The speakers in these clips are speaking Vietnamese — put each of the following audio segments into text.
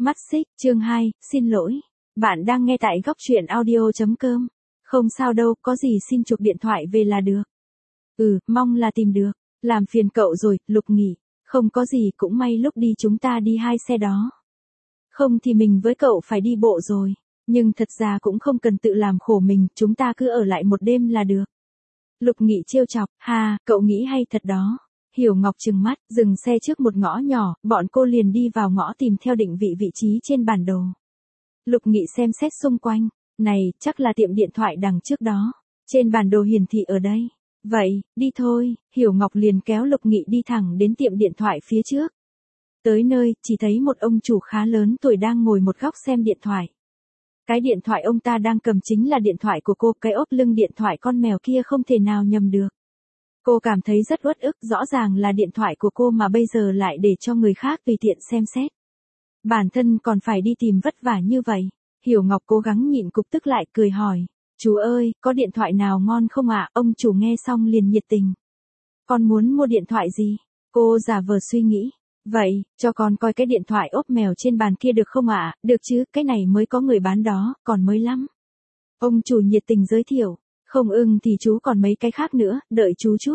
Mắt xích, chương 2, xin lỗi. Bạn đang nghe tại góc truyện audio.com. Không sao đâu, có gì xin chuộc điện thoại về là được. Mong là tìm được. Làm phiền cậu rồi, Lục Nghị. Không có gì, cũng may lúc đi chúng ta đi 2 xe đó. Không thì mình với cậu phải đi bộ rồi. Nhưng thật ra cũng không cần tự làm khổ mình, chúng ta cứ ở lại một đêm là được. Lục Nghị trêu chọc, cậu nghĩ hay thật đó. Hiểu Ngọc trừng mắt, dừng xe trước một ngõ nhỏ, bọn cô liền đi vào ngõ tìm theo định vị trí trên bản đồ. Lục Nghị xem xét xung quanh, này, chắc là tiệm điện thoại đằng trước đó. Trên bản đồ hiển thị ở đây. Vậy, đi thôi, Hiểu Ngọc liền kéo Lục Nghị đi thẳng đến tiệm điện thoại phía trước. Tới nơi, chỉ thấy một ông chủ khá lớn tuổi đang ngồi một góc xem điện thoại. Cái điện thoại ông ta đang cầm chính là điện thoại của cô, cái ốp lưng điện thoại con mèo kia không thể nào nhầm được. Cô cảm thấy rất uất ức, rõ ràng là điện thoại của cô mà bây giờ lại để cho người khác tùy tiện xem xét. Bản thân còn phải đi tìm vất vả như vậy. Hiểu Ngọc cố gắng nhịn cục tức lại cười hỏi, chú ơi, có điện thoại nào ngon không ạ? Ông chủ nghe xong liền nhiệt tình. Con muốn mua điện thoại gì? Cô giả vờ suy nghĩ. Vậy, cho con coi cái điện thoại ốp mèo trên bàn kia được không ạ? Được chứ, cái này mới có người bán đó, còn mới lắm. Ông chủ nhiệt tình giới thiệu. Không ưng thì chú còn mấy cái khác nữa, đợi chú chút.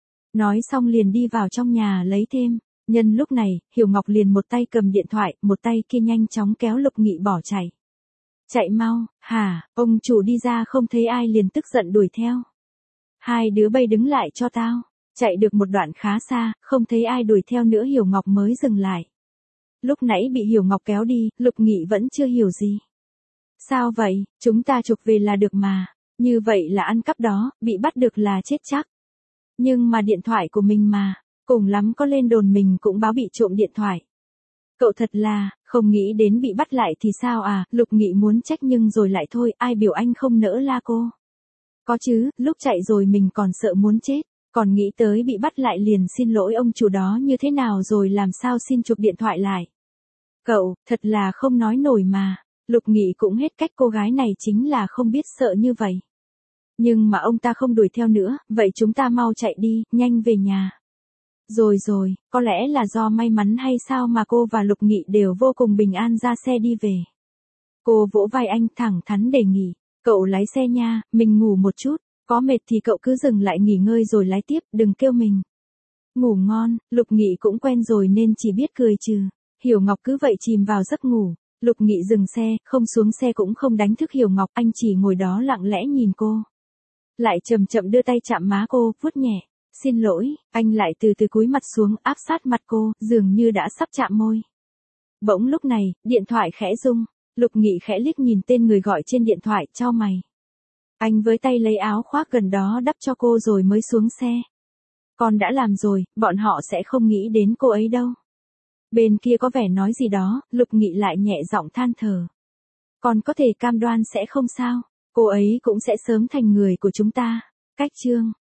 Nói xong liền đi vào trong nhà lấy thêm. Nhân lúc này, Hiểu Ngọc liền một tay cầm điện thoại, một tay kia nhanh chóng kéo Lục Nghị bỏ chạy. Chạy mau, ông chủ đi ra không thấy ai liền tức giận đuổi theo. Hai đứa bay đứng lại cho tao. Chạy được một đoạn khá xa, không thấy ai đuổi theo nữa Hiểu Ngọc mới dừng lại. Lúc nãy bị Hiểu Ngọc kéo đi, Lục Nghị vẫn chưa hiểu gì. Sao vậy, chúng ta chuộc về là được mà. Như vậy là ăn cắp đó, bị bắt được là chết chắc. Nhưng mà điện thoại của mình mà, cùng lắm có lên đồn mình cũng báo bị trộm điện thoại. Cậu thật là, không nghĩ đến bị bắt lại thì sao à? Lục Nghị muốn trách nhưng rồi lại thôi, ai biểu anh không nỡ la cô. Có chứ, lúc chạy rồi mình còn sợ muốn chết, còn nghĩ tới bị bắt lại liền xin lỗi ông chủ đó như thế nào rồi làm sao xin chuộc điện thoại lại. Cậu, thật là không nói nổi mà. Lục Nghị cũng hết cách, cô gái này chính là không biết sợ như vậy. Nhưng mà ông ta không đuổi theo nữa, vậy chúng ta mau chạy đi, nhanh về nhà. Rồi, có lẽ là do may mắn hay sao mà cô và Lục Nghị đều vô cùng bình an ra xe đi về. Cô vỗ vai anh thẳng thắn đề nghị, cậu lái xe nha, mình ngủ một chút, có mệt thì cậu cứ dừng lại nghỉ ngơi rồi lái tiếp, đừng kêu mình. Ngủ ngon, Lục Nghị cũng quen rồi nên chỉ biết cười trừ. Hiểu Ngọc cứ vậy chìm vào giấc ngủ. Lục Nghị dừng xe, không xuống xe cũng không đánh thức Hiểu Ngọc, anh chỉ ngồi đó lặng lẽ nhìn cô. Lại chậm chậm đưa tay chạm má cô, vuốt nhẹ. Xin lỗi, anh lại từ từ cúi mặt xuống áp sát mặt cô, dường như đã sắp chạm môi. Bỗng lúc này, điện thoại khẽ rung, Lục Nghị khẽ liếc nhìn tên người gọi trên điện thoại, chau mày. Anh với tay lấy áo khoác gần đó đắp cho cô rồi mới xuống xe. Con đã làm rồi, bọn họ sẽ không nghĩ đến cô ấy đâu. Bên kia có vẻ nói gì đó, Lục Nghị lại nhẹ giọng than thở. Con có thể cam đoan sẽ không sao, cô ấy cũng sẽ sớm thành người của chúng ta. Cách chương